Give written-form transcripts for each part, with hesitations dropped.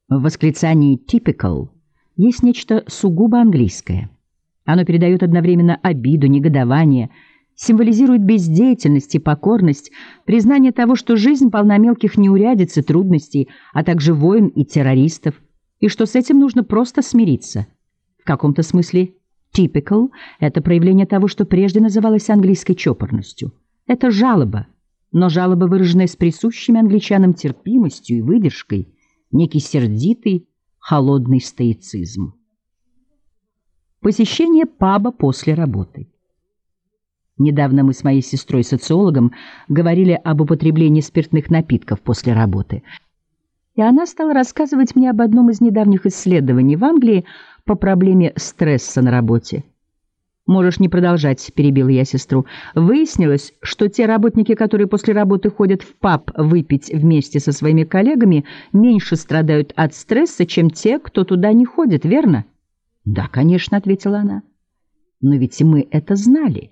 В восклицании «typical» есть нечто сугубо английское. Оно передает одновременно обиду, негодование, символизирует бездеятельность и покорность, признание того, что жизнь полна мелких неурядиц и трудностей, а также войн и террористов, и что с этим нужно просто смириться. В каком-то смысле «typical» — это проявление того, что прежде называлось английской чопорностью. Это жалоба, но жалоба, выраженная с присущими англичанам терпимостью и выдержкой, некий сердитый, холодный стоицизм. Посещение паба после работы. Недавно мы с моей сестрой-социологом говорили об употреблении спиртных напитков после работы. И она стала рассказывать мне об одном из недавних исследований в Англии по проблеме стресса на работе. «Можешь не продолжать», — перебила я сестру. «Выяснилось, что те работники, которые после работы ходят в паб выпить вместе со своими коллегами, меньше страдают от стресса, чем те, кто туда не ходит, верно?» «Да, конечно», — ответила она. «Но ведь мы это знали».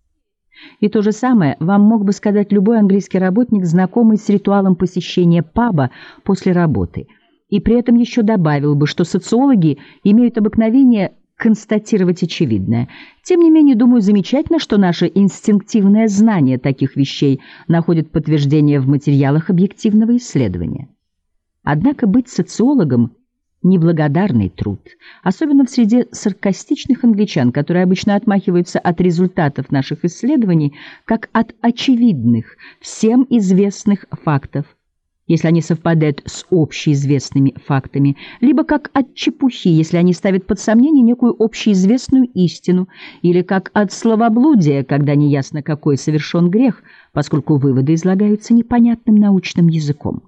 И то же самое вам мог бы сказать любой английский работник, знакомый с ритуалом посещения паба после работы. И при этом еще добавил бы, что социологи имеют обыкновение констатировать очевидное. Тем не менее, думаю, замечательно, что наше инстинктивное знание таких вещей находит подтверждение в материалах объективного исследования. Однако быть социологом – неблагодарный труд, особенно в среде саркастичных англичан, которые обычно отмахиваются от результатов наших исследований как от очевидных, всем известных фактов, если они совпадают с общеизвестными фактами, либо как от чепухи, если они ставят под сомнение некую общеизвестную истину, или как от словоблудия, когда неясно, какой совершен грех, поскольку выводы излагаются непонятным научным языком.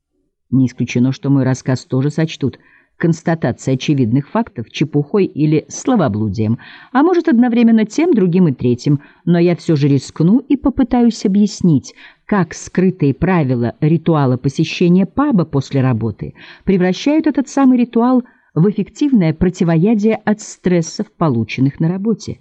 Не исключено, что мой рассказ тоже сочтут констатацией очевидных фактов, чепухой или словоблудием, а может одновременно тем, другим и третьим, но я все же рискну и попытаюсь объяснить, как скрытые правила ритуала посещения паба после работы превращают этот самый ритуал в эффективное противоядие от стрессов, полученных на работе.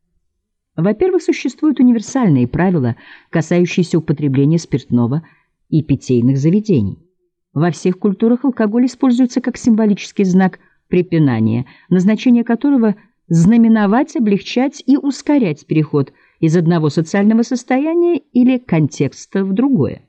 Во-первых, существуют универсальные правила, касающиеся употребления спиртного и питейных заведений. Во всех культурах алкоголь используется как символический знак препинания, назначение которого – знаменовать, облегчать и ускорять переход из одного социального состояния или контекста в другое.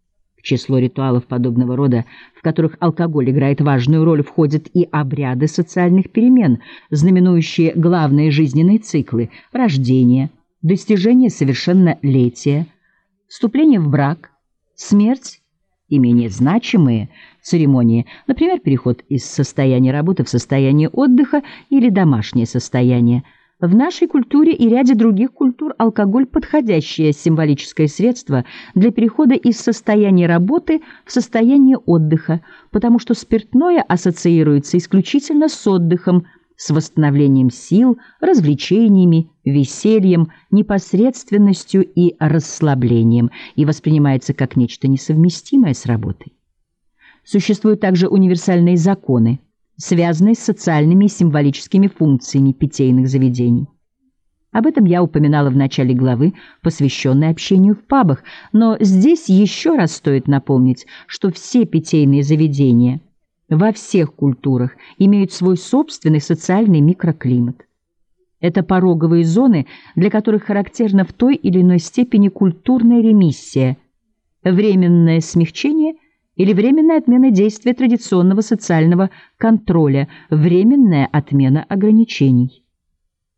В число ритуалов подобного рода, в которых алкоголь играет важную роль, входят и обряды социальных перемен, знаменующие главные жизненные циклы – рождение, достижение совершеннолетия, вступление в брак, смерть и менее значимые церемонии, например, переход из состояния работы в состояние отдыха или домашнее состояние. В нашей культуре и ряде других культур алкоголь – подходящее символическое средство для перехода из состояния работы в состояние отдыха, потому что спиртное ассоциируется исключительно с отдыхом, с восстановлением сил, развлечениями, весельем, непосредственностью и расслаблением и воспринимается как нечто несовместимое с работой. Существуют также универсальные законы, связанные с социальными и символическими функциями питейных заведений. Об этом я упоминала в начале главы, посвященной общению в пабах, но здесь еще раз стоит напомнить, что все питейные заведения во всех культурах имеют свой собственный социальный микроклимат. Это пороговые зоны, для которых характерна в той или иной степени культурная ремиссия, временное смягчение или временная отмена действия традиционного социального контроля, временная отмена ограничений.